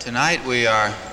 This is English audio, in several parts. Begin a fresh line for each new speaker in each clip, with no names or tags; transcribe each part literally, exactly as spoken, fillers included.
tonight we are, as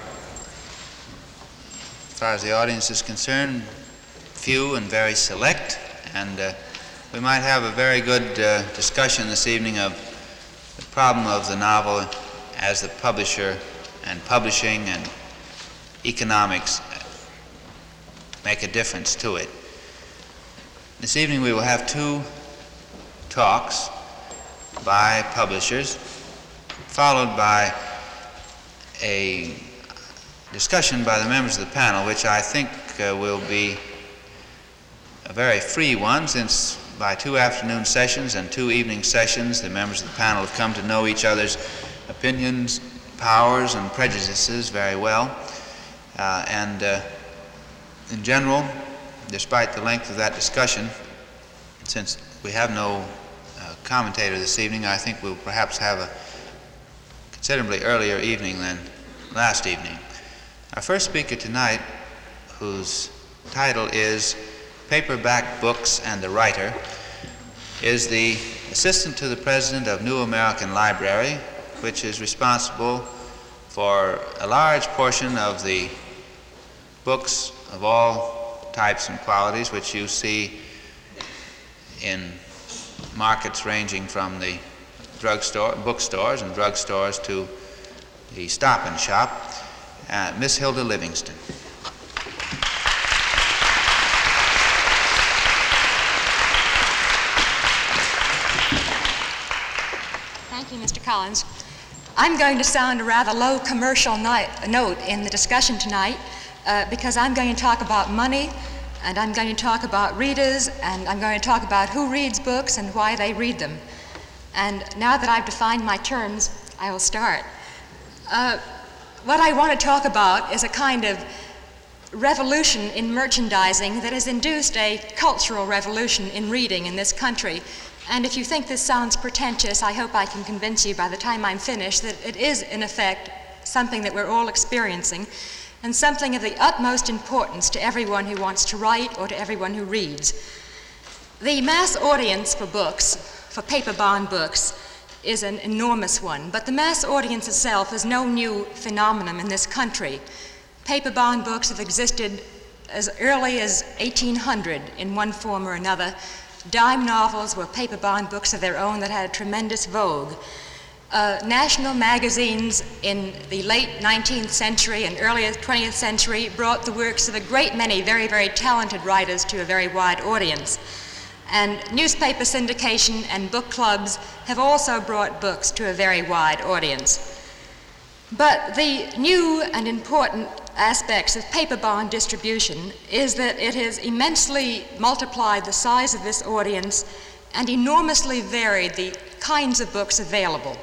far as the audience is concerned, few and very select, and uh, we might have a very good uh, discussion this evening of the problem of the novel as the publisher and publishing and economics make a difference to it. This evening we will have two talks by publishers, followed by a discussion by the members of the panel, which I think uh, will be a very free one, since by two afternoon sessions and two evening sessions the members of the panel have come to know each other's opinions, powers, and prejudices very well. Uh, and uh, in general, despite the length of that discussion, since we have no uh, commentator this evening, I think we'll perhaps have a considerably earlier evening than last evening. Our first speaker tonight, whose title is Paperback Books and the Writer, is the assistant to the president of New American Library, which is responsible for a large portion of the books of all types and qualities which you see in markets ranging from the drugstore, bookstores and drugstores to the Stop and Shop. Uh, Miss Hilda Livingston.
Thank you, Mister Collins. I'm going to sound a rather low commercial night, note in the discussion tonight uh, because I'm going to talk about money, and I'm going to talk about readers, and I'm going to talk about who reads books and why they read them. And now that I've defined my terms, I will start. Uh, what I want to talk about is a kind of revolution in merchandising that has induced a cultural revolution in reading in this country. And if you think this sounds pretentious, I hope I can convince you by the time I'm finished that it is, in effect, something that we're all experiencing, and something of the utmost importance to everyone who wants to write or to everyone who reads. The mass audience for books, for paper-bound books, is an enormous one, but the mass audience itself is no new phenomenon in this country. Paper-bound books have existed as early as eighteen hundred in one form or another. Dime novels were paper-bound books of their own that had a tremendous vogue. Uh, national magazines in the late nineteenth century and early twentieth century brought the works of a great many very, very talented writers to a very wide audience. And newspaper syndication and book clubs have also brought books to a very wide audience. But the new and important aspects of paper-bound distribution is that it has immensely multiplied the size of this audience and enormously varied the kinds of books available.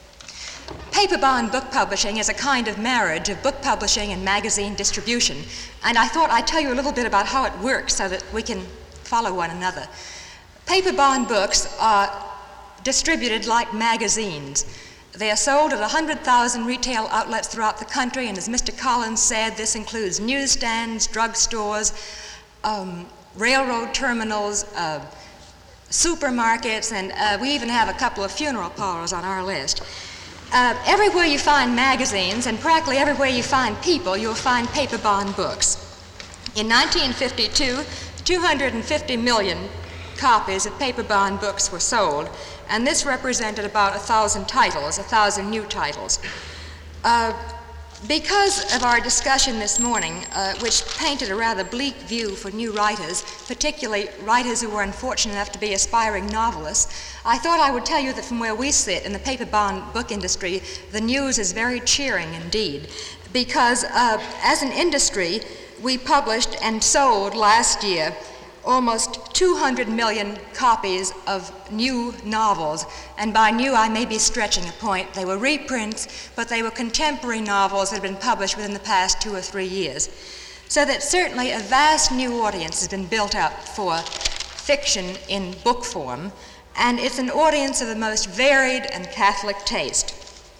Paper-bound book publishing is a kind of marriage of book publishing and magazine distribution, and I thought I'd tell you a little bit about how it works so that we can follow one another. Paper-bound books are distributed like magazines. They are sold at one hundred thousand retail outlets throughout the country, and as Mister Collins said, this includes newsstands, drugstores, um, railroad terminals, uh, supermarkets, and uh, we even have a couple of funeral parlors on our list. Uh, everywhere you find magazines, and practically everywhere you find people, you'll find paper-bound books. In nineteen fifty-two, two hundred fifty million copies of paper-bound books were sold, and this represented about a thousand titles, a thousand new titles. Uh, because of our discussion this morning, uh, which painted a rather bleak view for new writers, particularly writers who were unfortunate enough to be aspiring novelists, I thought I would tell you that from where we sit in the paper-bound book industry, the news is very cheering indeed, because uh, as an industry, we published and sold last year almost two hundred million copies of new novels, and by new I may be stretching a point. They were reprints, but they were contemporary novels that had been published within the past two or three years. So that certainly a vast new audience has been built up for fiction in book form, and it's an audience of the most varied and catholic taste.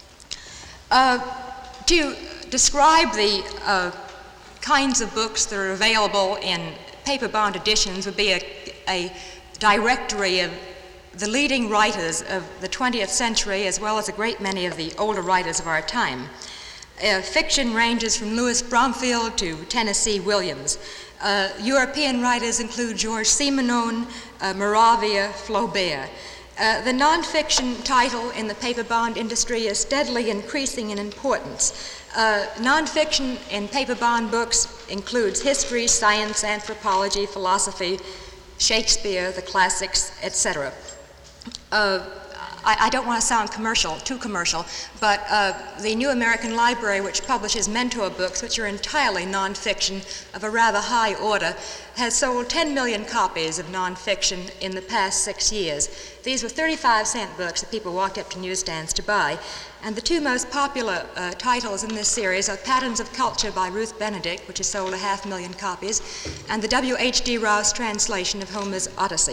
Uh, to describe the uh, kinds of books that are available in paper-bound editions would be a, a directory of the leading writers of the twentieth century, as well as a great many of the older writers of our time. Uh, fiction ranges from Louis Bromfield to Tennessee Williams. Uh, European writers include Georges Simenon, uh, Moravia, Flaubert. Uh, the nonfiction title in the paper bond industry is steadily increasing in importance. Uh, nonfiction in paper bond books includes history, science, anthropology, philosophy, Shakespeare, the classics, et cetera. Uh, I, I don't want to sound commercial, too commercial, but uh, the New American Library, which publishes mentor books, which are entirely nonfiction of a rather high order, has sold ten million copies of nonfiction in the past six years. These were thirty-five cent books that people walked up to newsstands to buy. And the two most popular uh, titles in this series are Patterns of Culture by Ruth Benedict, which has sold a half million copies, and the W H D Rouse translation of Homer's Odyssey.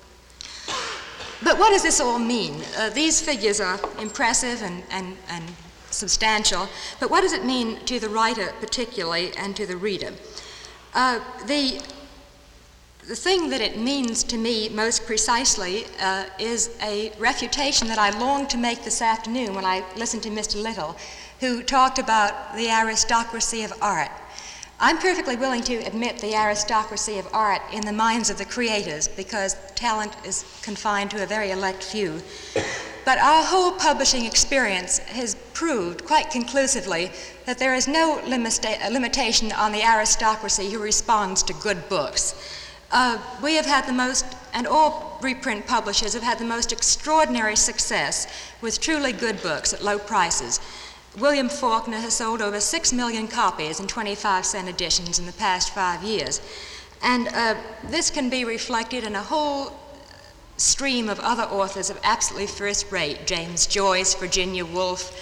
But what does this all mean? Uh, these figures are impressive and, and, and substantial, but what does it mean to the writer particularly and to the reader? Uh, the, the thing that it means to me most precisely uh, is a refutation that I longed to make this afternoon when I listened to Mister Little, who talked about the aristocracy of art. I'm perfectly willing to admit the aristocracy of art in the minds of the creators because talent is confined to a very elect few. But our whole publishing experience has proved quite conclusively that there is no limita- limitation on the aristocracy who responds to good books. Uh, we have had the most, and all reprint publishers have had the most extraordinary success with truly good books at low prices. William Faulkner has sold over six million copies in twenty-five cent editions in the past five years. And uh, this can be reflected in a whole stream of other authors of absolutely first rate: James Joyce, Virginia Woolf,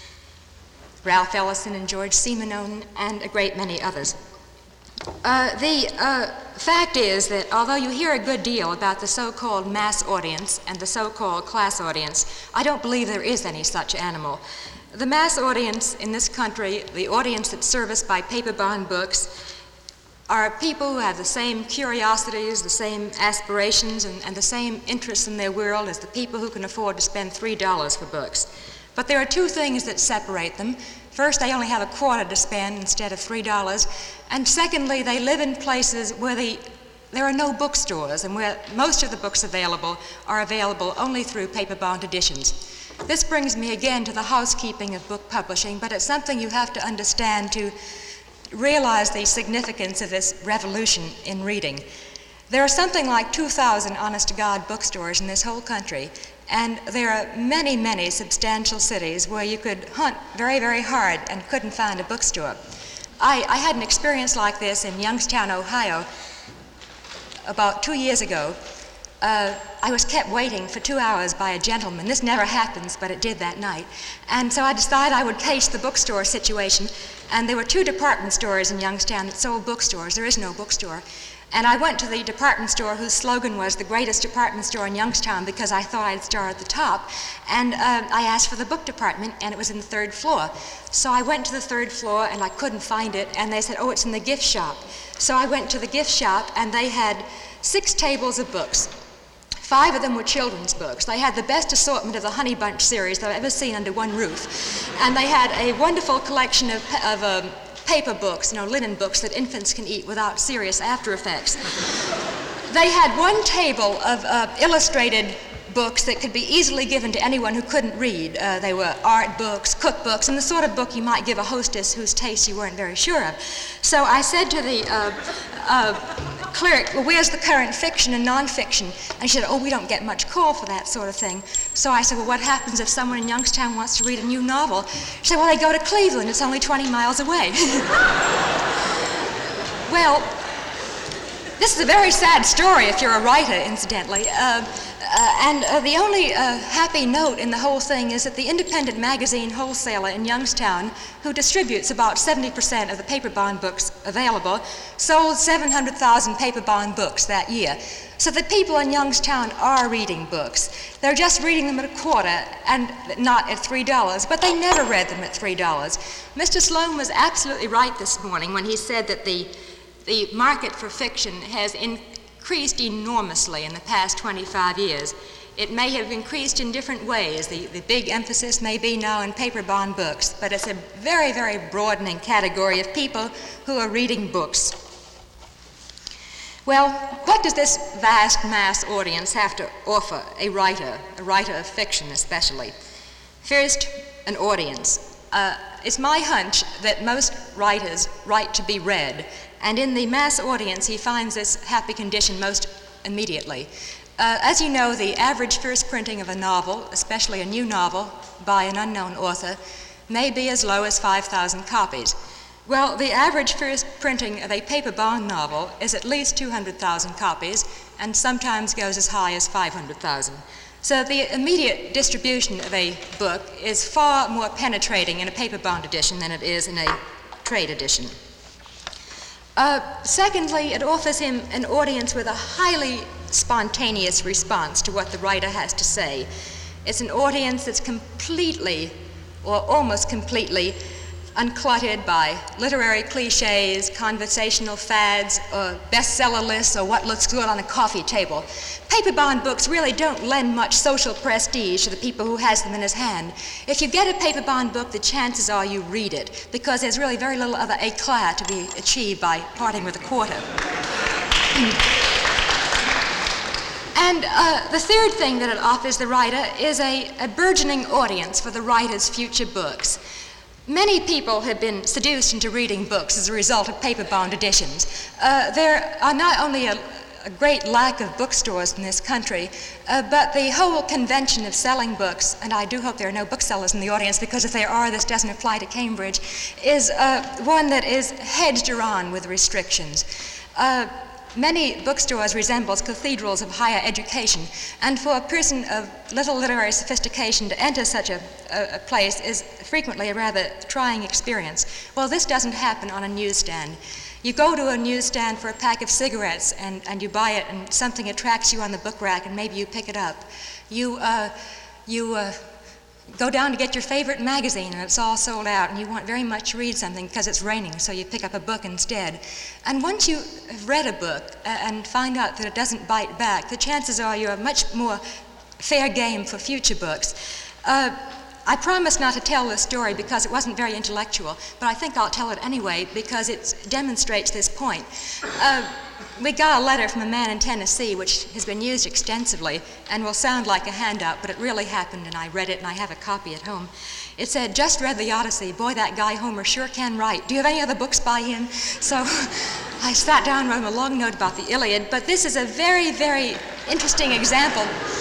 Ralph Ellison and George Simenon, and a great many others. Uh, the uh, fact is that although you hear a good deal about the so-called mass audience and the so-called class audience, I don't believe there is any such animal. The mass audience in this country, the audience that's serviced by paper bond books, are people who have the same curiosities, the same aspirations, and, and the same interests in their world as the people who can afford to spend three dollars for books. But there are two things that separate them. First, they only have a quarter to spend instead of three dollars. And secondly, they live in places where the, there are no bookstores and where most of the books available are available only through paper bond editions. This brings me again to the housekeeping of book publishing, but it's something you have to understand to realize the significance of this revolution in reading. There are something like two thousand honest-to-God bookstores in this whole country, and there are many, many substantial cities where you could hunt very, very hard and couldn't find a bookstore. I, I had an experience like this in Youngstown, Ohio, about two years ago. Uh, I was kept waiting for two hours by a gentleman. This never happens, but it did that night. And so I decided I would case the bookstore situation. And there were two department stores in Youngstown that sold bookstores. There is no bookstore. And I went to the department store whose slogan was the greatest department store in Youngstown because I thought I'd start at the top. And uh, I asked for the book department, and it was in the third floor. So I went to the third floor, and I couldn't find it. And they said, oh, it's in the gift shop. So I went to the gift shop, and they had six tables of books. Five of them were children's books. They had the best assortment of the Honey Bunch series that I've ever seen under one roof. And they had a wonderful collection of, of um, paper books, you know, linen books that infants can eat without serious after effects. They had one table of uh, illustrated books that could be easily given to anyone who couldn't read. Uh, they were art books, cookbooks, and the sort of book you might give a hostess whose taste you weren't very sure of. So I said to the uh, uh, clerk, well, where's the current fiction and nonfiction? And she said, oh, we don't get much call for that sort of thing. So I said, well, what happens if someone in Youngstown wants to read a new novel? She said, well, they go to Cleveland. It's only twenty miles away. Well, this is a very sad story if you're a writer, incidentally. Uh, uh, and uh, the only uh, happy note in the whole thing is that the independent magazine wholesaler in Youngstown, who distributes about seventy percent of the paper bond books available, sold seven hundred thousand paper bond books that year. So the people in Youngstown are reading books. They're just reading them at a quarter and not at three dollars, but they never read them at three dollars. Mister Sloan was absolutely right this morning when he said that the The market for fiction has increased enormously in the past twenty-five years. It may have increased in different ways. The, the big emphasis may be now in paper-bound books, but it's a very, very broadening category of people who are reading books. Well, what does this vast mass audience have to offer a writer, a writer of fiction especially? First, an audience. Uh, it's my hunch that most writers write to be read, and in the mass audience he finds this happy condition most immediately. Uh, as you know, the average first printing of a novel, especially a new novel by an unknown author, may be as low as five thousand copies. Well, the average first printing of a paper-bound novel is at least two hundred thousand copies, and sometimes goes as high as five hundred thousand. So the immediate distribution of a book is far more penetrating in a paper-bound edition than it is in a trade edition. Uh, secondly, it offers him an audience with a highly spontaneous response to what the writer has to say. It's an audience that's completely, or almost completely, uncluttered by literary cliches, conversational fads, or bestseller lists, or what looks good on a coffee table. Paper-bound books really don't lend much social prestige to the people who has them in his hand. If you get a paper-bound book, the chances are you read it, because there's really very little other éclat to be achieved by parting with a quarter. And uh, the third thing that it offers the writer is a, a burgeoning audience for the writer's future books. Many people have been seduced into reading books as a result of paper-bound editions. Uh, there are not only a, a great lack of bookstores in this country, uh, but the whole convention of selling books, and I do hope there are no booksellers in the audience, because if there are, this doesn't apply to Cambridge, is uh, one that is hedged around with restrictions. Uh, Many bookstores resembles cathedrals of higher education, and for a person of little literary sophistication to enter such a, a, a place is frequently a rather trying experience. Well, this doesn't happen on a newsstand. You go to a newsstand for a pack of cigarettes and, and you buy it, and something attracts you on the book rack, and maybe you pick it up. You, uh, you uh, go down to get your favorite magazine and it's all sold out, and you want very much to read something because it's raining, so you pick up a book instead. And once you have read a book and find out that it doesn't bite back, the chances are you're much more fair game for future books. Uh, I promised not to tell this story because it wasn't very intellectual, but I think I'll tell it anyway because it demonstrates this point. Uh, We got a letter from a man in Tennessee which has been used extensively and will sound like a handout, but it really happened, and I read it, and I have a copy at home. It said, "Just read the Odyssey. Boy, that guy Homer sure can write. Do you have any other books by him?" So I sat down and wrote him a long note about the Iliad, but this is a very, very interesting example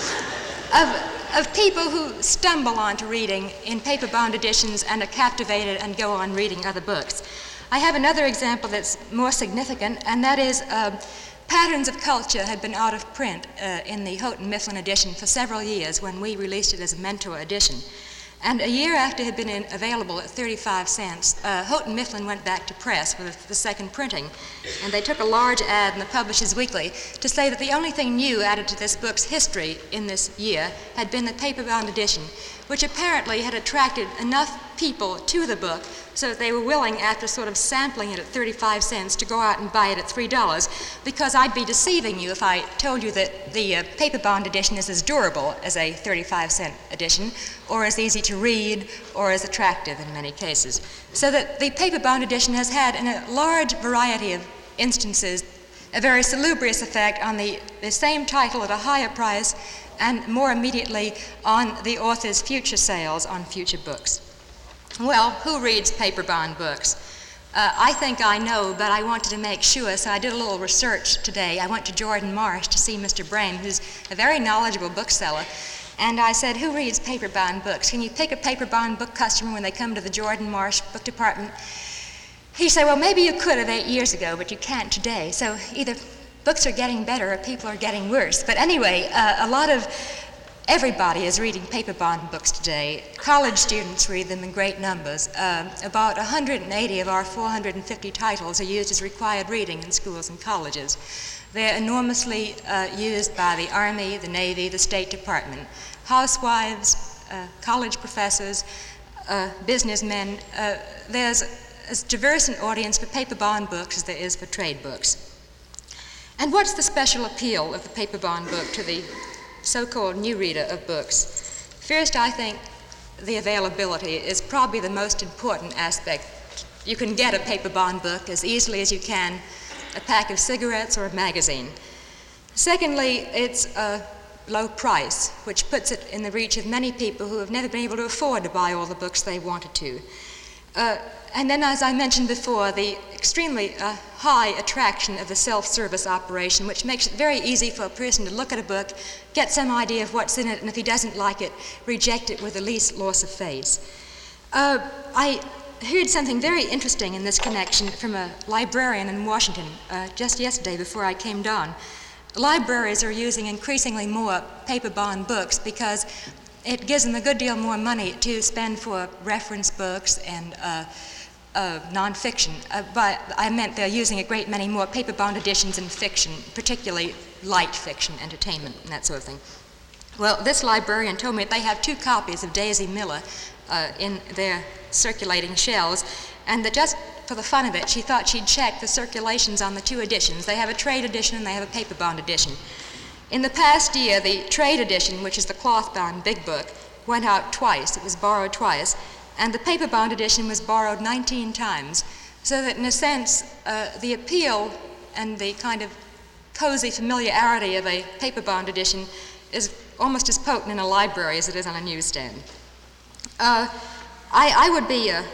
of, of people who stumble onto reading in paper-bound editions and are captivated and go on reading other books. I have another example that's more significant, and that is uh, Patterns of Culture had been out of print uh, in the Houghton Mifflin edition for several years when we released it as a Mentor edition. And a year after it had been in, available at thirty-five cents, uh, Houghton Mifflin went back to press with the second printing, and they took a large ad in the Publishers Weekly to say that the only thing new added to this book's history in this year had been the paper-bound edition, which apparently had attracted enough people to the book so that they were willing, after sort of sampling it at thirty-five cents, to go out and buy it at three dollars, because I'd be deceiving you if I told you that the uh, paper-bound edition is as durable as a thirty-five cent edition, or as easy to read, or as attractive in many cases. So that the paper-bound edition has had, in a large variety of instances, a very salubrious effect on the, the same title at a higher price, and more immediately on the author's future sales on future books. Well, who reads paper-bound books? Uh, I think I know, but I wanted to make sure, so I did a little research today. I went to Jordan Marsh to see Mister Brame, who's a very knowledgeable bookseller, and I said, "Who reads paper-bound books? Can you pick a paper-bound book customer when they come to the Jordan Marsh book department?" He said, "Well, maybe you could have eight years ago, but you can't today. So either books are getting better or people are getting worse." But anyway, uh, a lot of everybody is reading paper-bound books today. College students read them in great numbers. Uh, about one hundred eighty of our four hundred fifty titles are used as required reading in schools and colleges. They're enormously uh, used by the Army, the Navy, the State Department. Housewives, uh, college professors, uh, businessmen. Uh, there's as diverse an audience for paper-bound books as there is for trade books. And what's the special appeal of the paper-bound book to the so-called new reader of books. First, I think the availability is probably the most important aspect. You can get a paper-bound book as easily as you can a pack of cigarettes or a magazine. Secondly, it's a low price, which puts it in the reach of many people who have never been able to afford to buy all the books they wanted to. Uh, and then, as I mentioned before, the extremely uh, high attraction of the self-service operation, which makes it very easy for a person to look at a book, get some idea of what's in it, and if he doesn't like it, reject it with the least loss of face. Uh, I heard something very interesting in this connection from a librarian in Washington uh, just yesterday before I came down. Libraries are using increasingly more paper-bound books because it gives them a good deal more money to spend for reference books and uh, uh, nonfiction. Uh, but I meant they're using a great many more paper-bound editions in fiction, particularly light fiction, entertainment, and that sort of thing. Well, this librarian told me that they have two copies of Daisy Miller uh, in their circulating shelves, and that just for the fun of it, she thought she'd check the circulations on the two editions. They have a trade edition and they have a paper-bound edition. In the past year, the trade edition, which is the cloth-bound big book, went out twice. It was borrowed twice. And the paper-bound edition was borrowed nineteen times. So that, in a sense, uh, the appeal and the kind of cozy familiarity of a paper-bound edition is almost as potent in a library as it is on a newsstand. Uh, I, I would be uh,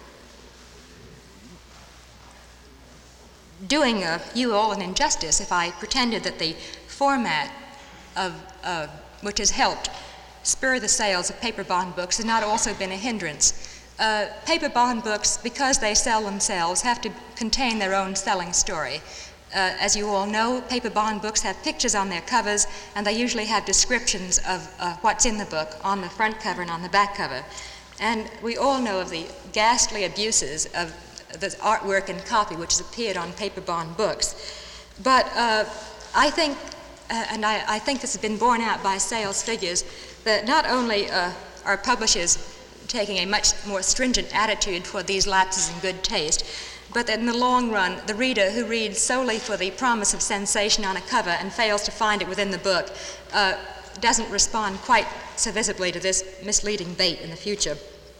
doing uh, you all an injustice if I pretended that the format of uh, which has helped spur the sales of paper-bound books has not also been a hindrance. Uh, paper-bound books, because they sell themselves, have to contain their own selling story. Uh, as you all know, paper-bound books have pictures on their covers, and they usually have descriptions of uh, what's in the book on the front cover and on the back cover. And we all know of the ghastly abuses of the artwork and copy which has appeared on paper-bound books. But uh, I think, uh, and I, I think this has been borne out by sales figures, that not only uh, are publishers taking a much more stringent attitude toward these lapses in good taste, but that in the long run, the reader who reads solely for the promise of sensation on a cover and fails to find it within the book uh, doesn't respond quite so visibly to this misleading bait in the future.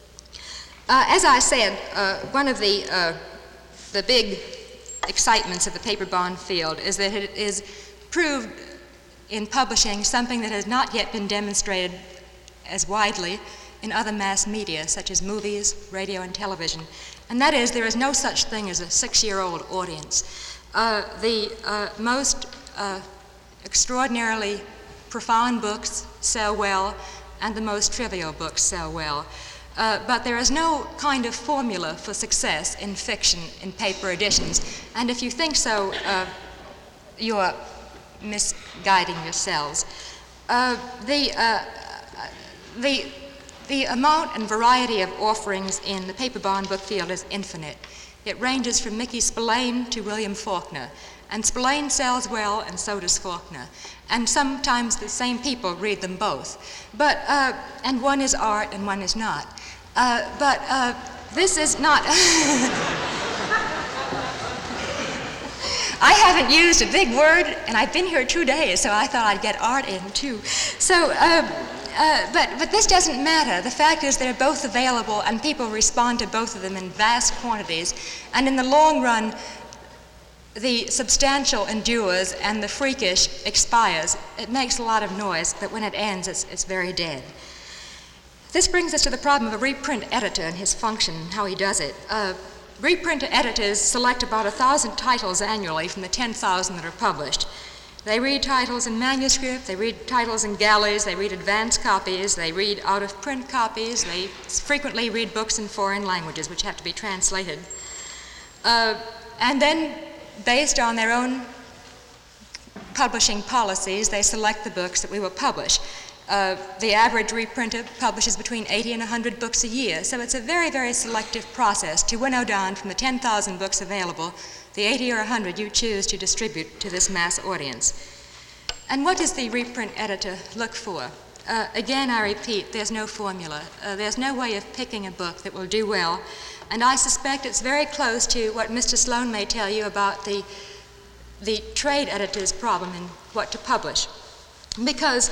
Uh, as I said, uh, one of the, uh, the big excitements of the paper-bound field is that it is proved in publishing something that has not yet been demonstrated as widely in other mass media, such as movies, radio, and television. And that is, there is no such thing as a six-year-old audience. Uh, the uh, most uh, extraordinarily profound books sell well, and the most trivial books sell well. Uh, but there is no kind of formula for success in fiction in paper editions. And if you think so, uh, you're misguiding yourselves. Uh, the, uh, the, the amount and variety of offerings in the paper-bound book field is infinite. It ranges from Mickey Spillane to William Faulkner. And Spillane sells well, and so does Faulkner. And sometimes the same people read them both. But, uh, and one is art and one is not. Uh, but uh, this is not... I haven't used a big word, and I've been here two days, so I thought I'd get art in too. So, uh, uh, but, but this doesn't matter. The fact is they're both available, and people respond to both of them in vast quantities. And in the long run, the substantial endures and the freakish expires. It makes a lot of noise, but when it ends, it's, it's very dead. This brings us to the problem of a reprint editor and his function and how he does it. Uh, reprint editors select about a thousand titles annually from the ten thousand that are published. They read titles in manuscript, they read titles in galleys, they read advance copies, they read out-of-print copies, they frequently read books in foreign languages which have to be translated. Uh, and then, based on their own publishing policies, they select the books that we will publish. Uh, the average reprinter publishes between eighty and one hundred books a year, so it's a very, very selective process to winnow down from the ten thousand books available, the eighty or one hundred you choose to distribute to this mass audience. And what does the reprint editor look for? Uh, again, I repeat, there's no formula. Uh, there's no way of picking a book that will do well, and I suspect it's very close to what Mister Sloan may tell you about the, the trade editor's problem in what to publish. Because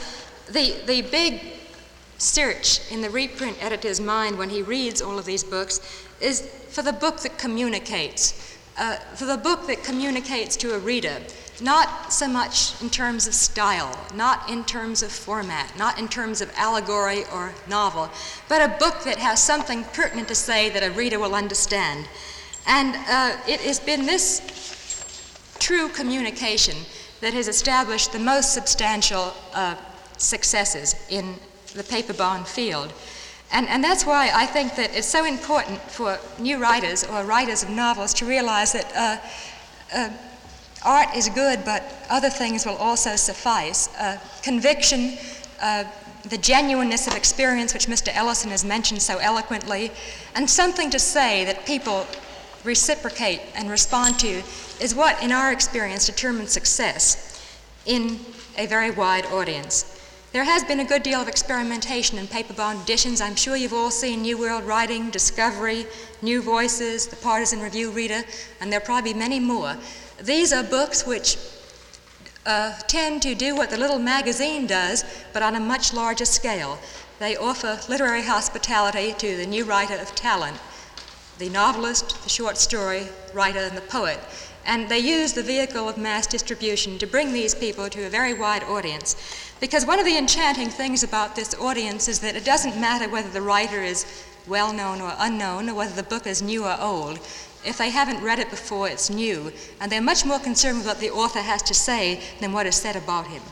the, the big search in the reprint editor's mind when he reads all of these books is for the book that communicates, uh, for the book that communicates to a reader, not so much in terms of style, not in terms of format, not in terms of allegory or novel, but a book that has something pertinent to say that a reader will understand. And uh, it has been this true communication that has established the most substantial uh, successes in the paper-bound field. And, and that's why I think that it's so important for new writers or writers of novels to realize that uh, uh, art is good, but other things will also suffice. Uh, conviction, uh, the genuineness of experience, which Mister Ellison has mentioned so eloquently, and something to say that people reciprocate and respond to is what, in our experience, determines success in a very wide audience. There has been a good deal of experimentation in paper-bound editions. I'm sure you've all seen New World Writing, Discovery, New Voices, The Partisan Review Reader, and there are probably many more. These are books which uh, tend to do what the little magazine does, but on a much larger scale. They offer literary hospitality to the new writer of talent, the novelist, the short story writer, and the poet. And they use the vehicle of mass distribution to bring these people to a very wide audience. Because one of the enchanting things about this audience is that it doesn't matter whether the writer is well-known or unknown, or whether the book is new or old. If they haven't read it before, it's new, and they're much more concerned with what the author has to say than what is said about him.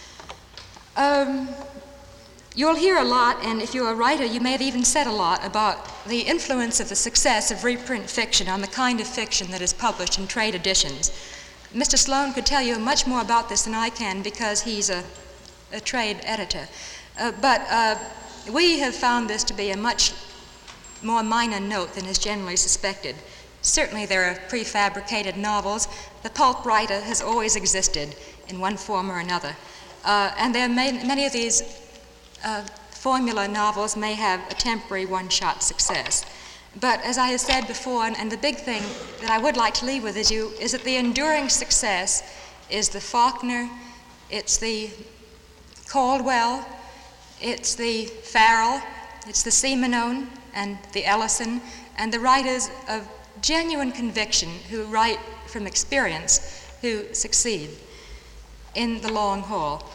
Um, you'll hear a lot, and if you're a writer, you may have even said a lot about the influence of the success of reprint fiction on the kind of fiction that is published in trade editions. Mister Sloan could tell you much more about this than I can because he's a, a trade editor. Uh, but uh, we have found this to be a much more minor note than is generally suspected. Certainly there are prefabricated novels. The pulp writer has always existed in one form or another. Uh, and there are may, many of these uh, formula novels may have a temporary one-shot success. But as I have said before, and, and the big thing that I would like to leave with is you, is that the enduring success is the Faulkner, it's the Caldwell, it's the Farrell, it's the Simenon and the Ellison, and the writers of genuine conviction who write from experience who succeed in the long haul.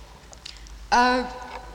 Uh,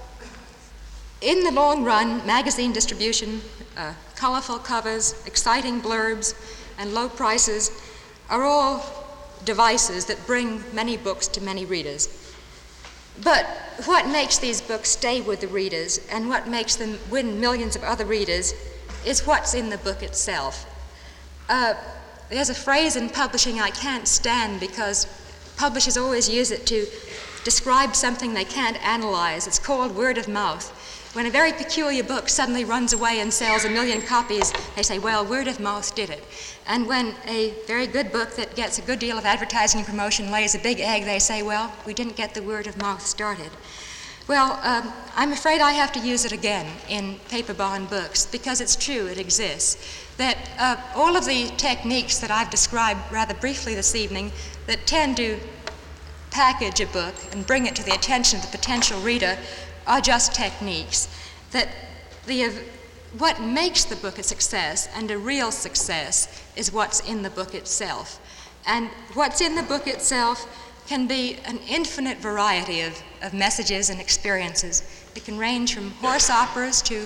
in the long run, magazine distribution, uh, colorful covers, exciting blurbs, and low prices are all devices that bring many books to many readers. But what makes these books stay with the readers and what makes them win millions of other readers is what's in the book itself. Uh, there's a phrase in publishing I can't stand because publishers always use it to describe something they can't analyze. It's called word of mouth. When a very peculiar book suddenly runs away and sells a million copies, they say, well, word of mouth did it. And when a very good book that gets a good deal of advertising and promotion lays a big egg, they say, well, we didn't get the word of mouth started. Well, um, I'm afraid I have to use it again in paper-bound books because it's true, it exists. That uh, all of the techniques that I've described rather briefly this evening that tend to package a book and bring it to the attention of the potential reader are just techniques. That the, uh, what makes the book a success and a real success is what's in the book itself. And what's in the book itself can be an infinite variety of, of messages and experiences. It can range from horse operas to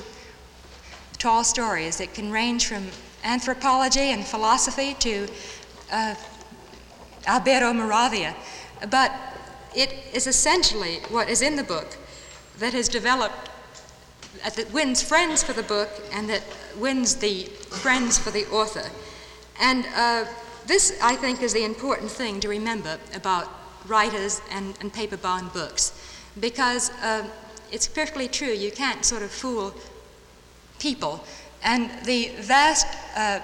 tall stories. It can range from anthropology and philosophy to uh, Alberto Moravia. But it is essentially what is in the book that has developed, uh, that wins friends for the book and that wins the friends for the author. And uh, this, I think, is the important thing to remember about writers and, and paper-bound books, because uh, it's perfectly true, you can't sort of fool people. And the vast uh,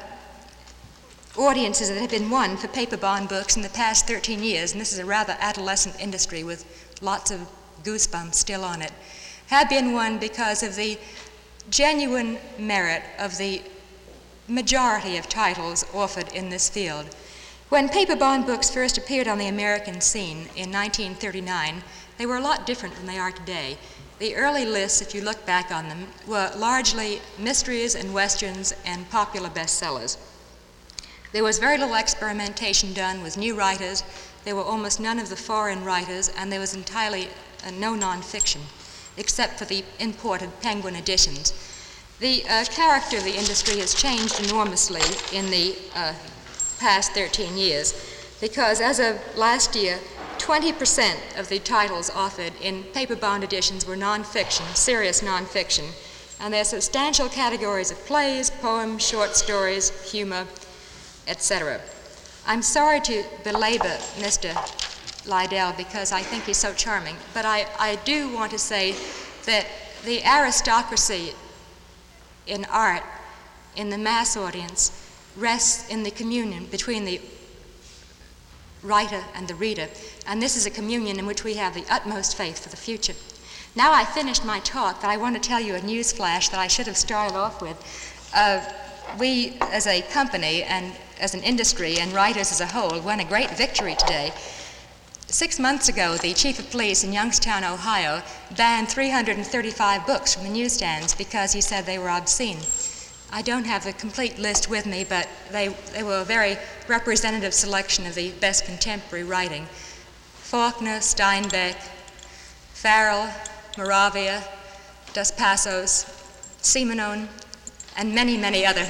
audiences that have been won for paper-bound books in the past thirteen years, and this is a rather adolescent industry with lots of goosebumps still on it, have been won because of the genuine merit of the majority of titles offered in this field. When paper-bound books first appeared on the American scene in nineteen thirty-nine, they were a lot different than they are today. The early lists, if you look back on them, were largely mysteries and westerns and popular bestsellers. There was very little experimentation done with new writers. There were almost none of the foreign writers, and there was entirely uh, no nonfiction, except for the imported Penguin editions. The uh, character of the industry has changed enormously in the uh, past thirteen years, because as of last year, twenty percent of the titles offered in paper-bound editions were nonfiction, serious nonfiction, and there are substantial categories of plays, poems, short stories, humor, et cetera. I'm sorry to belabor Mister Lydell because I think he's so charming, but I, I do want to say that the aristocracy in art, in the mass audience, rests in the communion between the writer and the reader, and this is a communion in which we have the utmost faith for the future. Now I finished my talk, but I want to tell you a news flash that I should have started off with. Uh, we, as a company and as an industry and writers as a whole, won a great victory today. Six months ago, the chief of police in Youngstown, Ohio, banned three hundred thirty-five books from the newsstands because he said they were obscene. I don't have the complete list with me, but they, they were a very representative selection of the best contemporary writing. Faulkner, Steinbeck, Farrell, Moravia, Dos Passos, Simenon, and many, many other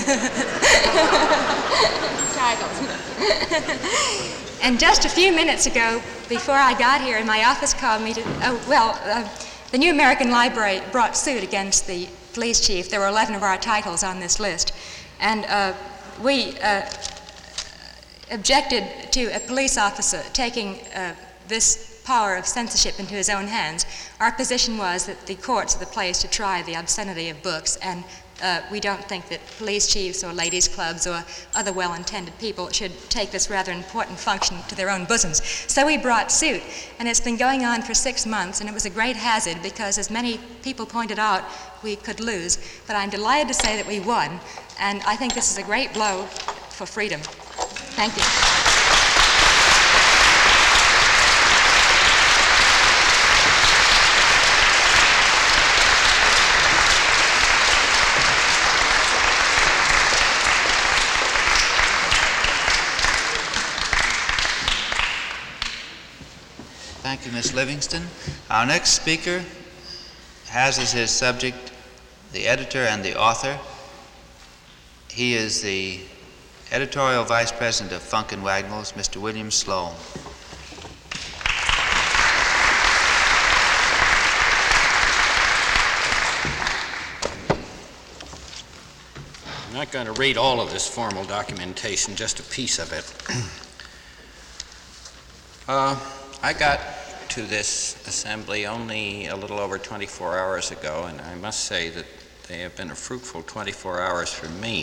titles. And just a few minutes ago, before I got here, my office called me to, oh, well, uh, the New American Library brought suit against the police chief. There were eleven of our titles on this list. And uh, we uh, objected to a police officer taking uh, this power of censorship into his own hands. Our position was that the courts are the place to try the obscenity of books, and uh, we don't think that police chiefs or ladies' clubs or other well-intended people should take this rather important function to their own bosoms. So we brought suit, and it's been going on for six months, and it was a great hazard because, as many people pointed out, we could lose. But I'm delighted to say that we won, and I think this is a great blow for freedom. Thank you.
Thank you, Miz Livingston. Our next speaker has as his subject the editor and the author. He is the editorial vice president of Funk and Wagnalls, Mister William Sloane.
I'm not going to read all of this formal documentation, just a piece of it. uh, I got to this assembly only a little over twenty-four hours ago, and I must say that they have been a fruitful twenty-four hours for me.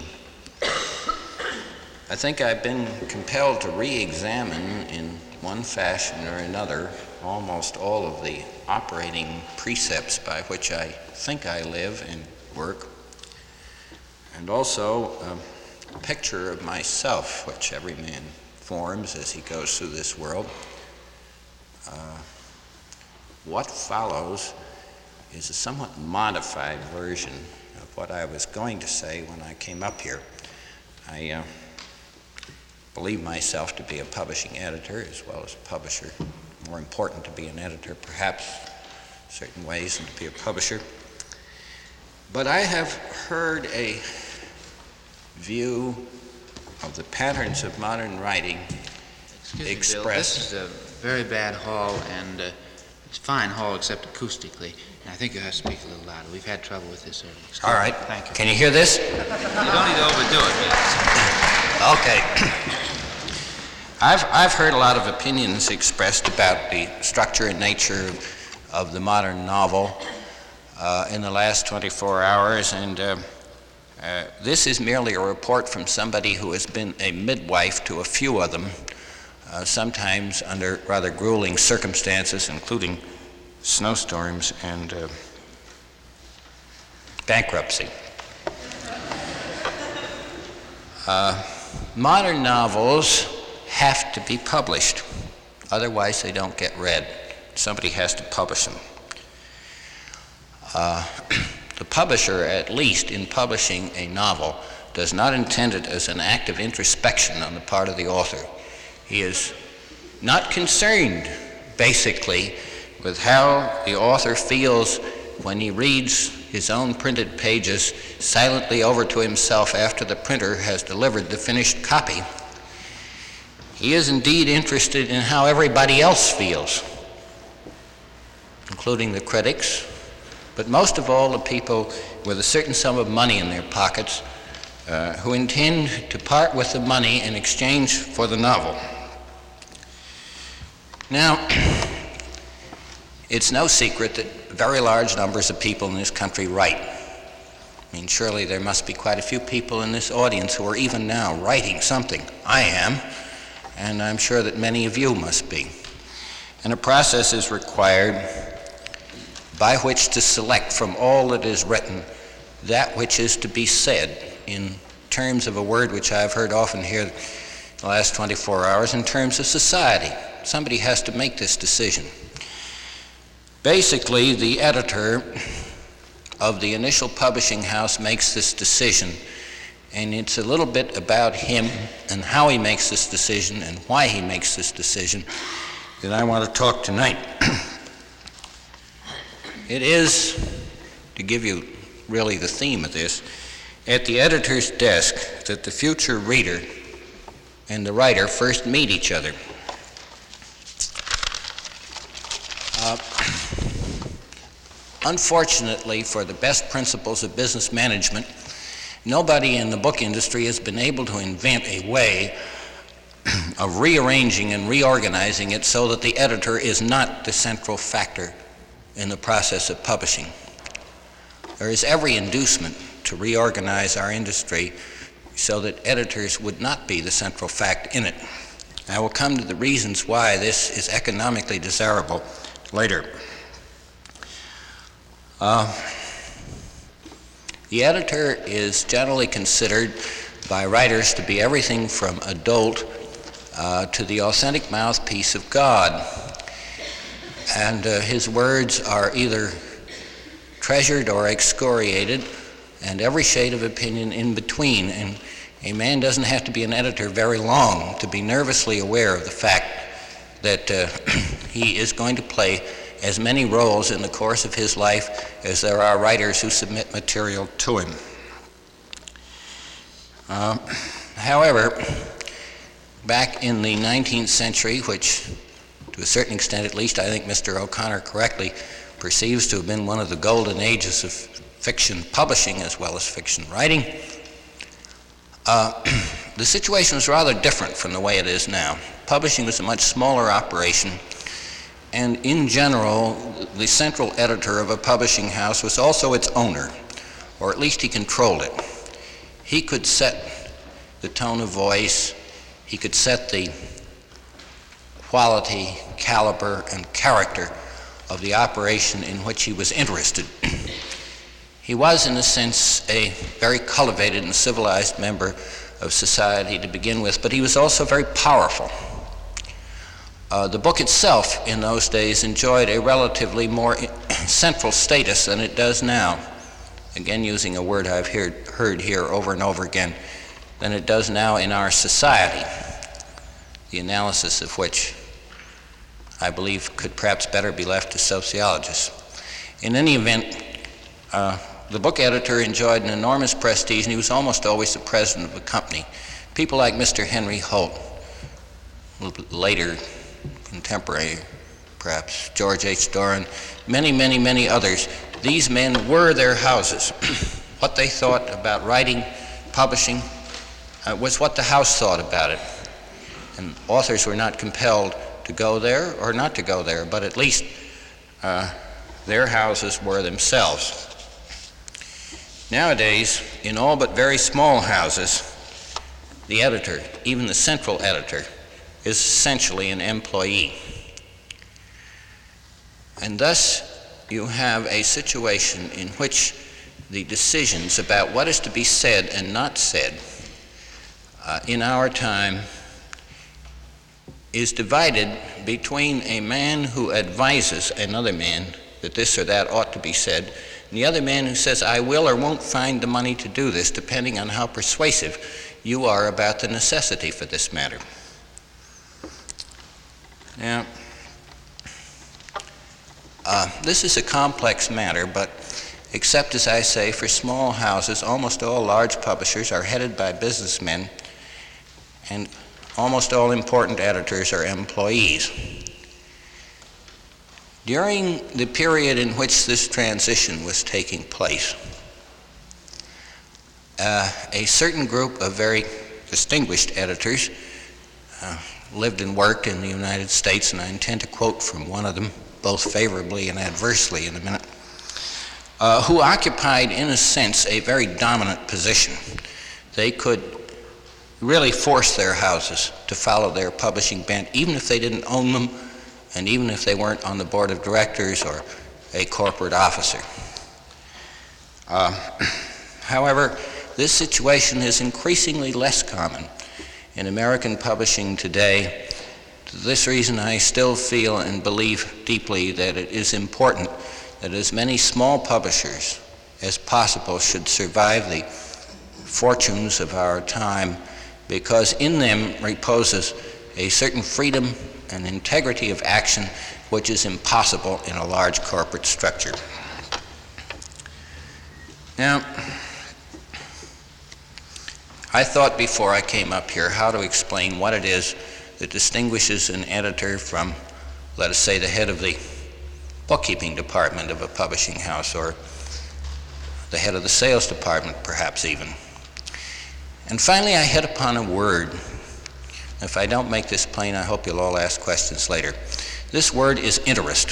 I think I've been compelled to re-examine in one fashion or another almost all of the operating precepts by which I think I live and work, and also um, a picture of myself, which every man forms as he goes through this world. Uh, what follows is a somewhat modified version of what I was going to say when I came up here. I uh, believe myself to be a publishing editor as well as a publisher. More important to be an editor, perhaps, in certain ways, than to be a publisher. But I have heard a view of the patterns of modern writing
Excuse
expressed.
Me, Bill, this is a very bad hall, and uh, it's a fine hall except acoustically. And I think you have to speak a little louder. We've had trouble with this earlier. Excuse
All right.
me. Thank you.
Can you hear this?
You don't need to overdo it.
Okay. I've, I've heard a lot of opinions expressed about the structure and nature of the modern novel uh, in the last twenty-four hours, and uh, uh, this is merely a report from somebody who has been a midwife to a few of them, uh, sometimes under rather grueling circumstances, including snowstorms and uh, bankruptcy. Uh, modern novels have to be published. Otherwise, they don't get read. Somebody has to publish them. Uh, the publisher, at least in publishing a novel, does not intend it as an act of introspection on the part of the author. He is not concerned, basically, with how the author feels when he reads his own printed pages silently over to himself after the printer has delivered the finished copy. He is indeed interested in how everybody else feels, including the critics, but most of all the people with a certain sum of money in their pockets uh, who intend to part with the money in exchange for the novel. Now, it's no secret that very large numbers of people in this country write. I mean, surely there must be quite a few people in this audience who are even now writing something. I am, and I'm sure that many of you must be. And a process is required by which to select from all that is written that which is to be said in terms of a word which I've heard often here the last twenty-four hours, in terms of society. Somebody has to make this decision. Basically, the editor of the initial publishing house makes this decision, and it's a little bit about him and how he makes this decision and why he makes this decision that I want to talk tonight. It is, to give you really the theme of this, at the editor's desk that the future reader and the writer first meet each other. Uh, unfortunately, for the best principles of business management, nobody in the book industry has been able to invent a way of rearranging and reorganizing it so that the editor is not the central factor in the process of publishing. There is every inducement to reorganize our industry so that editors would not be the central fact in it. I will come to the reasons why this is economically desirable later. Uh, the editor is generally considered by writers to be everything from adult uh, to the authentic mouthpiece of God. And uh, his words are either treasured or excoriated, and every shade of opinion in between. And a man doesn't have to be an editor very long to be nervously aware of the fact that uh, he is going to play as many roles in the course of his life as there are writers who submit material to him. Uh, however, back in the nineteenth century, which to a certain extent at least I think Mister O'Connor correctly perceives to have been one of the golden ages of fiction publishing as well as fiction writing, uh, the situation was rather different from the way it is now. Publishing was a much smaller operation, and in general, the central editor of a publishing house was also its owner, or at least he controlled it. He could set the tone of voice, he could set the quality, caliber, and character of the operation in which he was interested. He was, in a sense, a very cultivated and civilized member of society to begin with, but he was also very powerful. Uh, the book itself in those days enjoyed a relatively more central status than it does now. Again, using a word I've heard, heard here over and over again, than it does now in our society, the analysis of which I believe could perhaps better be left to sociologists. In any event, uh, the book editor enjoyed an enormous prestige, and he was almost always the president of a company. People like Mister Henry Holt, a little bit later contemporary, perhaps, George H. Doran, many, many, many others. These men were their houses. What they thought about writing, publishing, uh, was what the house thought about it. And authors were not compelled to go there or not to go there, but at least uh, their houses were themselves. Nowadays, in all but very small houses, the editor, even the central editor, is essentially an employee. And thus, you have a situation in which the decisions about what is to be said and not said uh, in our time is divided between a man who advises another man that this or that ought to be said, and the other man who says, I will or won't find the money to do this, depending on how persuasive you are about the necessity for this matter. Now, uh, this is a complex matter, but except, as I say, for small houses, almost all large publishers are headed by businessmen, and almost all important editors are employees. During the period in which this transition was taking place, uh, a certain group of very distinguished editors uh, lived and worked in the United States, and I intend to quote from one of them, both favorably and adversely in a minute, uh, who occupied, in a sense, a very dominant position. They could really force their houses to follow their publishing bent, even if they didn't own them, and even if they weren't on the board of directors or a corporate officer. Uh, however, this situation is increasingly less common in American publishing today. For this reason, I still feel and believe deeply that it is important that as many small publishers as possible should survive the fortunes of our time, because in them reposes a certain freedom and integrity of action which is impossible in a large corporate structure. Now, I thought before I came up here how to explain what it is that distinguishes an editor from, let us say, the head of the bookkeeping department of a publishing house, or the head of the sales department, perhaps even. And finally, I hit upon a word. If I don't make this plain, I hope you'll all ask questions later. This word is interest.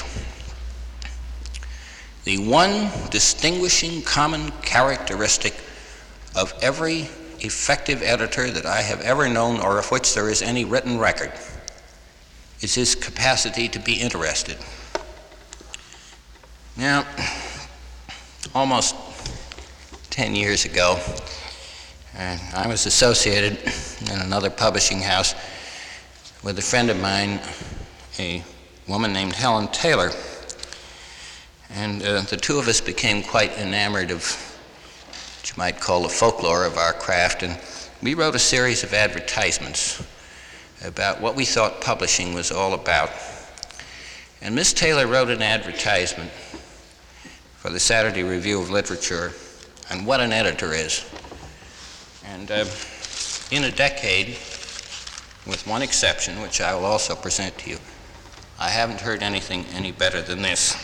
The one distinguishing common characteristic of every effective editor that I have ever known, or of which there is any written record, is his capacity to be interested. Now, almost ten years ago, and I was associated in another publishing house with a friend of mine, a woman named Helen Taylor. And uh, the two of us became quite enamored of what you might call the folklore of our craft, and we wrote a series of advertisements about what we thought publishing was all about. And Miss Taylor wrote an advertisement for the Saturday Review of Literature on what an editor is. And uh, in a decade, with one exception, which I will also present to you, I haven't heard anything any better than this.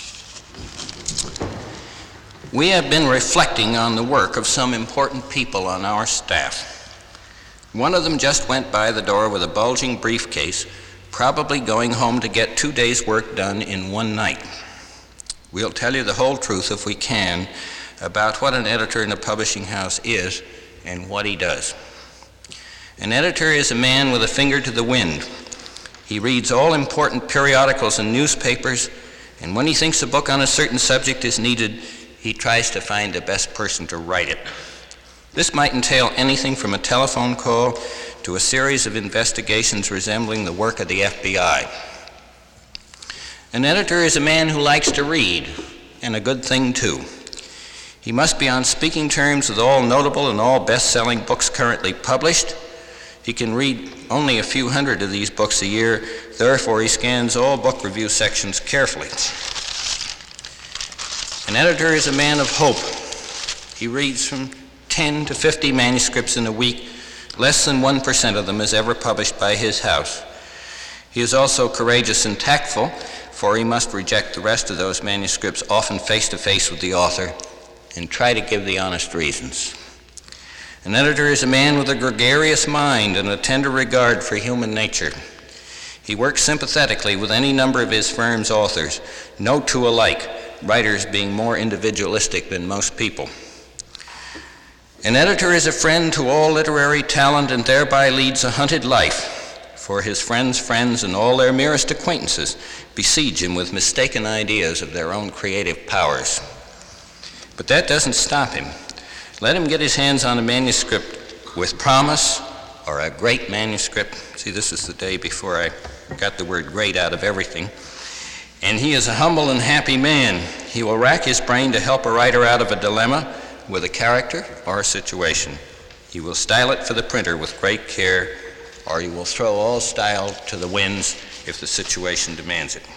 We have been reflecting on the work of some important people on our staff. One of them just went by the door with a bulging briefcase, probably going home to get two days' work done in one night. We'll tell you the whole truth, if we can, about what an editor in a publishing house is and what he does. An editor is a man with a finger to the wind. He reads all important periodicals and newspapers, and when he thinks a book on a certain subject is needed, he tries to find the best person to write it. This might entail anything from a telephone call to a series of investigations resembling the work of the F B I. An editor is a man who likes to read, and a good thing too. He must be on speaking terms with all notable and all best-selling books currently published. He can read only a few hundred of these books a year, therefore he scans all book review sections carefully. An editor is a man of hope. He reads from ten to fifty manuscripts in a week. Less than one percent of them is ever published by his house. He is also courageous and tactful, for he must reject the rest of those manuscripts, often face-to-face with the author, and try to give the honest reasons. An editor is a man with a gregarious mind and a tender regard for human nature. He works sympathetically with any number of his firm's authors, no two alike, writers being more individualistic than most people. An editor is a friend to all literary talent and thereby leads a hunted life, for his friends' friends and all their merest acquaintances besiege him with mistaken ideas of their own creative powers. But that doesn't stop him. Let him get his hands on a manuscript with promise or a great manuscript. See, this is the day before I got the word great out of everything. And he is a humble and happy man. He will rack his brain to help a writer out of a dilemma with a character or a situation. He will style it for the printer with great care, or he will throw all style to the winds if the situation demands it.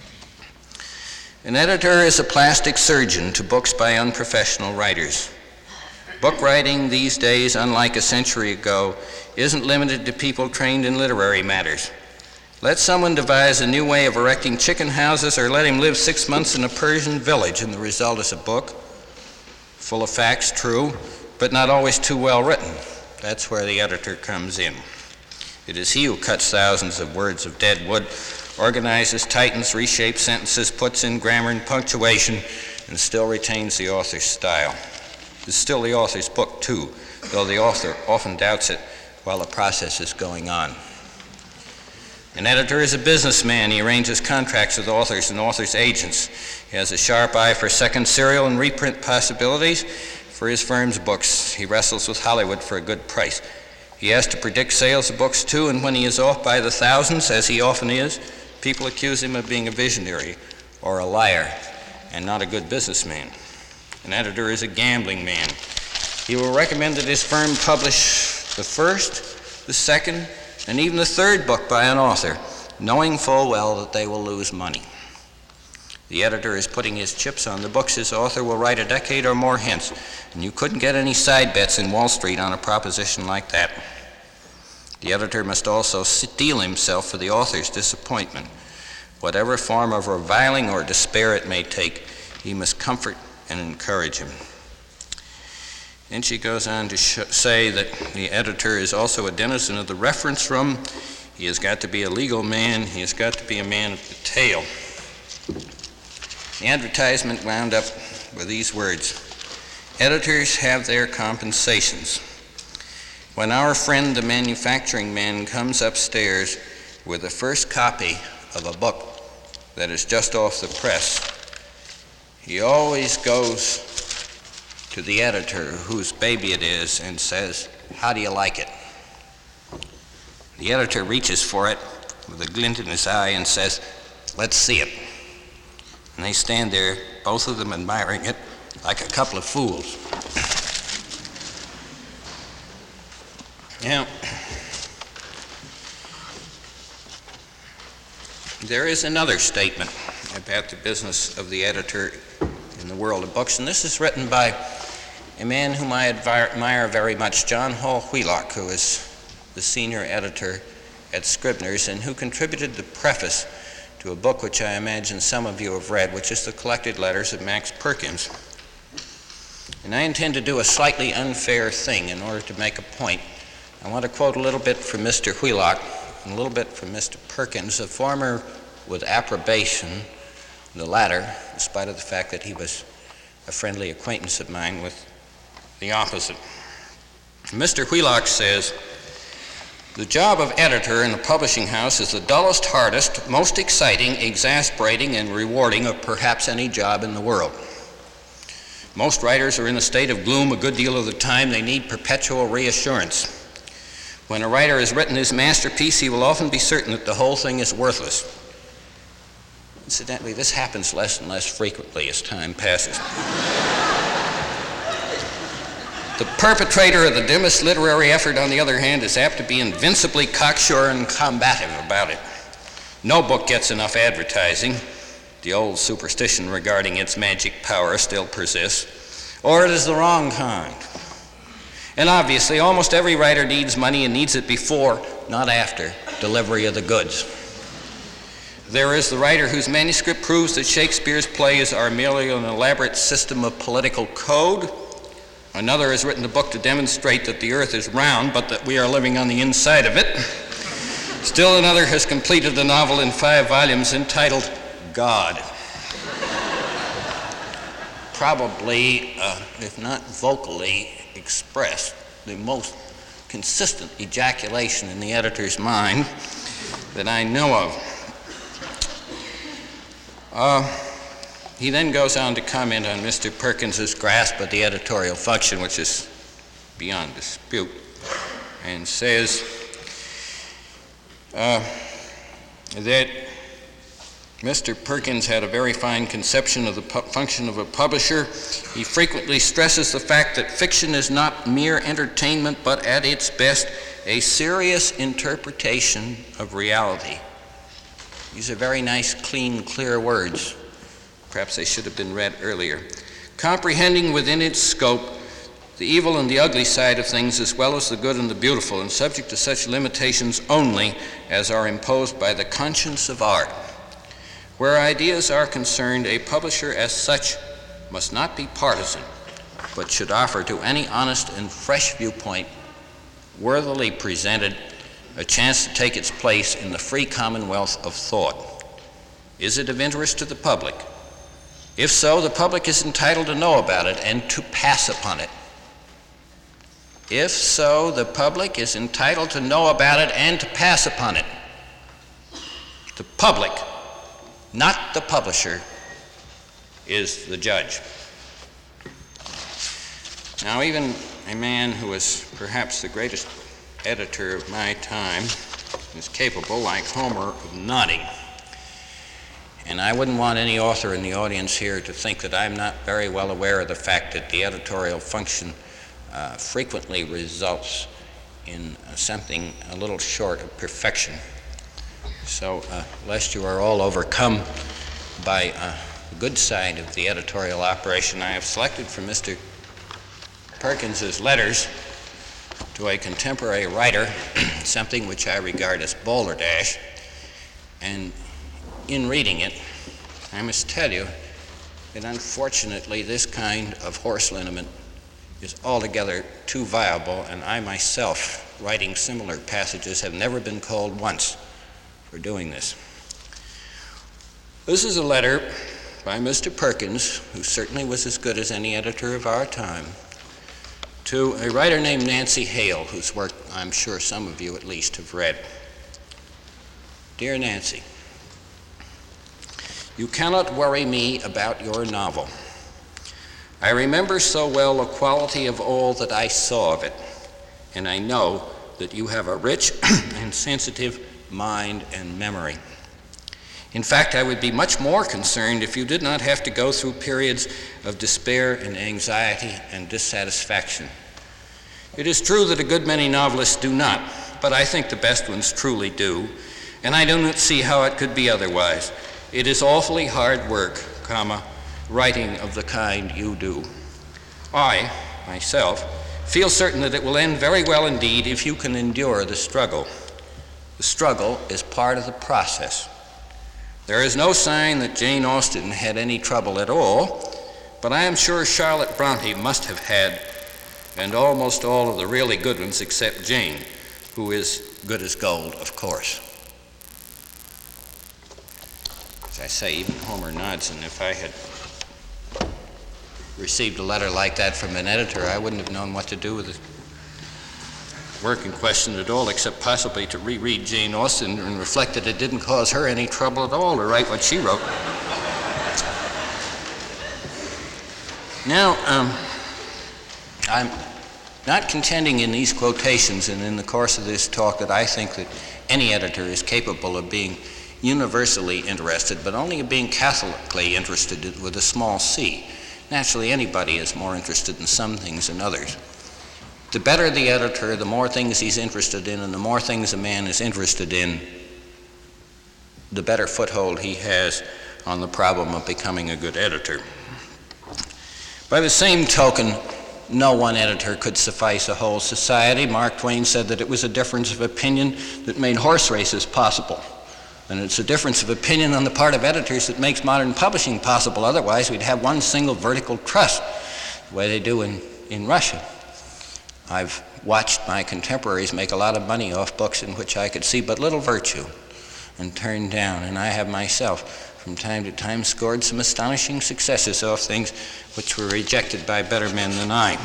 An editor is a plastic surgeon to books by unprofessional writers. Book writing these days, unlike a century ago, isn't limited to people trained in literary matters. Let someone devise a new way of erecting chicken houses, or let him live six months in a Persian village, and the result is a book full of facts, true, but not always too well written. That's where the editor comes in. It is he who cuts thousands of words of dead wood, organizes, tightens, reshapes sentences, puts in grammar and punctuation, and still retains the author's style. It's still the author's book, too, though the author often doubts it while the process is going on. An editor is a businessman. He arranges contracts with authors and authors' agents. He has a sharp eye for second serial and reprint possibilities for his firm's books. He wrestles with Hollywood for a good price. He has to predict sales of books, too, and when he is off by the thousands, as he often is, people accuse him of being a visionary or a liar and not a good businessman. An editor is a gambling man. He will recommend that his firm publish the first, the second, and even the third book by an author, knowing full well that they will lose money. The editor is putting his chips on the books his author will write a decade or more hence, and you couldn't get any side bets in Wall Street on a proposition like that. The editor must also steel himself for the author's disappointment. Whatever form of reviling or despair it may take, he must comfort and encourage him. Then she goes on to sh- say that the editor is also a denizen of the reference room. He has got to be a legal man. He has got to be a man of detail. The advertisement wound up with these words: editors have their compensations. When our friend the manufacturing man comes upstairs with the first copy of a book that is just off the press, he always goes to the editor whose baby it is and says, "How do you like it?" The editor reaches for it with a glint in his eye and says, "Let's see it." And they stand there, both of them admiring it, like a couple of fools. Now, there is another statement about the business of the editor in the world of books, and this is written by a man whom I admire very much, John Hall Wheelock, who is the senior editor at Scribner's and who contributed the preface to a book which I imagine some of you have read, which is the collected letters of Max Perkins. And I intend to do a slightly unfair thing in order to make a point. I want to quote a little bit from Mister Wheelock and a little bit from Mister Perkins, the former with approbation, the latter, in spite of the fact that he was a friendly acquaintance of mine, with the opposite. Mister Wheelock says, "The job of editor in a publishing house is the dullest, hardest, most exciting, exasperating, and rewarding of perhaps any job in the world. Most writers are in a state of gloom a good deal of the time. They need perpetual reassurance. When a writer has written his masterpiece, he will often be certain that the whole thing is worthless." Incidentally, this happens less and less frequently as time passes. The perpetrator of the dimmest literary effort, on the other hand, is apt to be invincibly cocksure and combative about it. No book gets enough advertising. The old superstition regarding its magic power still persists. Or it is the wrong kind. And obviously, almost every writer needs money and needs it before, not after, delivery of the goods. There is the writer whose manuscript proves that Shakespeare's plays are merely an elaborate system of political code. Another has written a book to demonstrate that the earth is round, but that we are living on the inside of it. Still another has completed the novel in five volumes entitled God. Probably, uh, if not vocally expressed, the most consistent ejaculation in the editor's mind that I know of. Uh, He then goes on to comment on Mister Perkins's grasp of the editorial function, which is beyond dispute. and says uh, that Mister Perkins had a very fine conception of the pu- function of a publisher. He frequently stresses the fact that fiction is not mere entertainment, but at its best, a serious interpretation of reality. These are very nice, clean, clear words. Perhaps they should have been read earlier. Comprehending within its scope the evil and the ugly side of things, as well as the good and the beautiful, and subject to such limitations only as are imposed by the conscience of art. Where ideas are concerned, a publisher as such must not be partisan, but should offer to any honest and fresh viewpoint, worthily presented, a chance to take its place in the free commonwealth of thought. Is it of interest to the public? If so, the public is entitled to know about it and to pass upon it. If so, the public is entitled to know about it and to pass upon it. The public, not the publisher, is the judge. Now, even a man who is perhaps the greatest editor of my time is capable, like Homer, of nodding. And I wouldn't want any author in the audience here to think that I'm not very well aware of the fact that the editorial function uh, frequently results in uh, something a little short of perfection. So, uh, lest you are all overcome by uh, the good side of the editorial operation, I have selected from Mister Perkins's letters to a contemporary writer something which I regard as balderdash, and in reading it, I must tell you that unfortunately this kind of horse liniment is altogether too viable, and I myself, writing similar passages, have never been called once for doing this. This is a letter by Mister Perkins, who certainly was as good as any editor of our time, to a writer named Nancy Hale, whose work I'm sure some of you at least have read. Dear Nancy, you cannot worry me about your novel. I remember so well the quality of all that I saw of it, and I know that you have a rich and sensitive mind and memory. In fact, I would be much more concerned if you did not have to go through periods of despair and anxiety and dissatisfaction. It is true that a good many novelists do not, but I think the best ones truly do, and I do not see how it could be otherwise. It is awfully hard work, comma, writing of the kind you do. I, myself, feel certain that it will end very well indeed if you can endure the struggle. The struggle is part of the process. There is no sign that Jane Austen had any trouble at all, but I am sure Charlotte Bronte must have had, and almost all of the really good ones except Jane, who is good as gold, of course. As I say, even Homer nods, and if I had received a letter like that from an editor, I wouldn't have known what to do with the work in question at all, except possibly to reread Jane Austen and reflect that it didn't cause her any trouble at all to write what she wrote. Now, um, I'm not contending in these quotations and in the course of this talk that I think that any editor is capable of being universally interested, but only of being catholically interested with a small c. Naturally, anybody is more interested in some things than others. The better the editor, the more things he's interested in, and the more things a man is interested in, the better foothold he has on the problem of becoming a good editor. By the same token, no one editor could suffice a whole society. Mark Twain said that it was a difference of opinion that made horse races possible. And it's a difference of opinion on the part of editors that makes modern publishing possible. Otherwise, we'd have one single vertical trust, the way they do in, in Russia. I've watched my contemporaries make a lot of money off books in which I could see but little virtue and turn down, and I have myself, from time to time, scored some astonishing successes off things which were rejected by better men than I.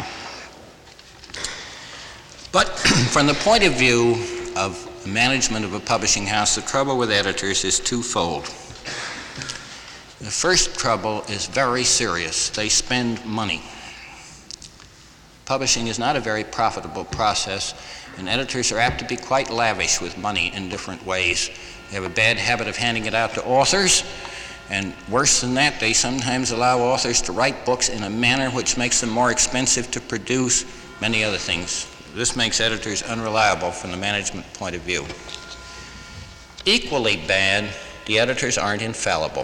But from the point of view of the management of a publishing house, the trouble with editors is twofold. The first trouble is very serious. They spend money. publishing is not a very profitable process, and editors are apt to be quite lavish with money in different ways. They have a bad habit of handing it out to authors, and worse than that, they sometimes allow authors to write books in a manner which makes them more expensive to produce, many other things. This makes editors unreliable from the management point of view. Equally bad, the editors aren't infallible.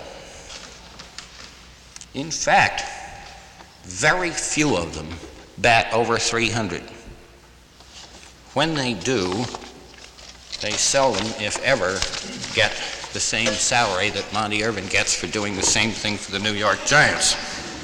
In fact, very few of them bat over three hundred. When they do, they seldom, if ever, get the same salary that Monty Irvin gets for doing the same thing for the New York Giants.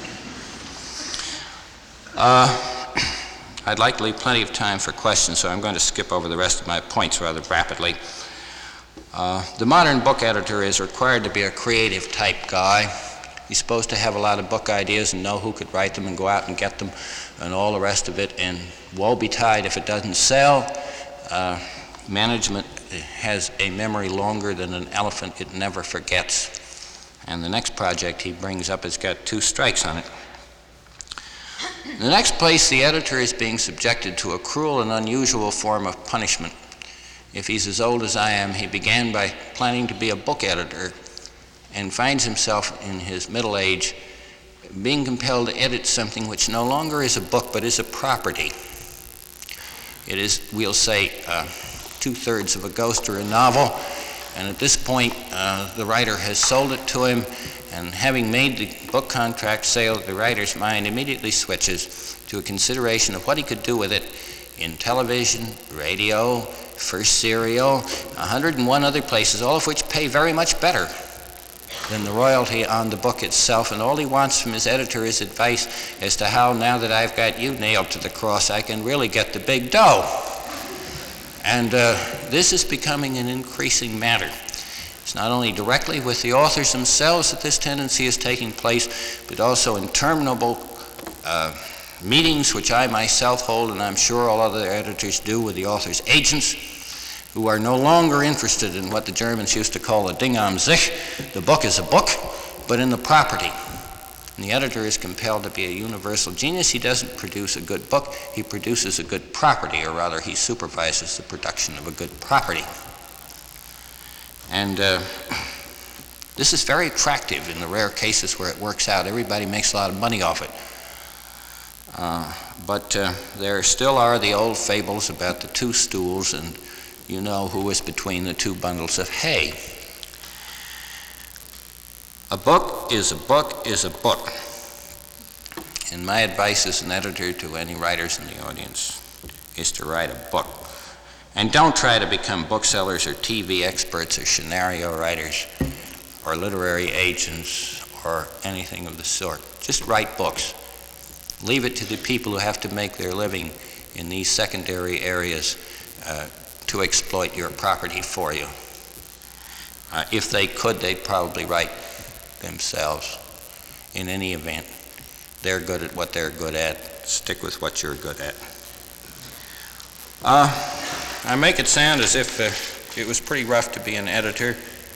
Uh, I'd like to leave plenty of time for questions, so I'm going to skip over the rest of my points rather rapidly. Uh, the modern book editor is required to be a creative type guy. He's supposed to have a lot of book ideas and know who could write them and go out and get them and all the rest of it, and woe betide if it doesn't sell. Uh, management has a memory longer than an elephant. It never forgets. And the next project he brings up has got two strikes on it. In the next place, the editor is being subjected to a cruel and unusual form of punishment. If he's as old as I am, he began by planning to be a book editor and finds himself in his middle age being compelled to edit something which no longer is a book but is a property. It is, we'll say, uh, two-thirds of a ghost or a novel, and at this point uh, the writer has sold it to him, and having made the book contract sale, the writer's mind immediately switches to a consideration of what he could do with it in television, radio, first serial, a hundred and one other places, all of which pay very much better than the royalty on the book itself, and all he wants from his editor is advice as to how, now that I've got you nailed to the cross, I can really get the big dough. And uh, this is becoming an increasing matter. It's not only directly with the authors themselves that this tendency is taking place, but also interminable uh, meetings which I myself hold, and I'm sure all other editors do, with the authors' agents, who are no longer interested in what the Germans used to call the Ding am sich. The book is a book, but in the property. And the editor is compelled to be a universal genius. He doesn't produce a good book, he produces a good property, or rather he supervises the production of a good property. And uh, this is very attractive in the rare cases where it works out. Everybody makes a lot of money off it. Uh, but uh, there still are the old fables about the two stools, and you know who is between the two bundles of hay. A book is a book is a book. And my advice as an editor to any writers in the audience is to write a book. And don't try to become booksellers or T V experts or scenario writers or literary agents or anything of the sort. Just write books. Leave it to the people who have to make their living in these secondary areas uh, to exploit your property for you. Uh, if they could, they'd probably write themselves. In any event, they're good at what they're good at. Stick with what you're good at. Uh, I make it sound as if uh, it was pretty rough to be an editor.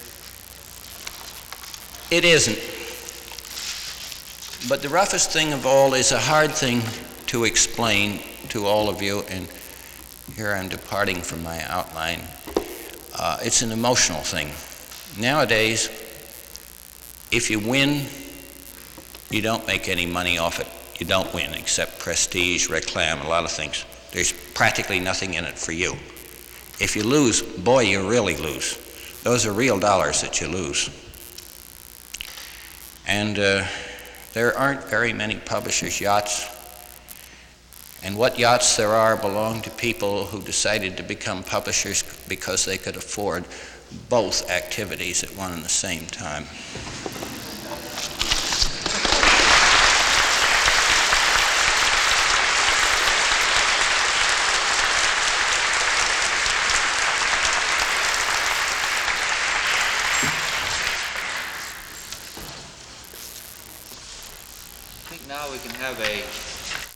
It isn't. But the roughest thing of all is a hard thing to explain to all of you, and here I'm departing from my outline. Uh, it's an emotional thing. Nowadays, if you win, you don't make any money off it. You don't win, except prestige, reclam, a lot of things. There's practically nothing in it for you. If you lose, boy, you really lose. Those are real dollars that you lose. And uh, there aren't very many publishers' yachts. And what yachts there are belong to people who decided to become publishers because they could afford both activities at one and the same time.
I think now we can have a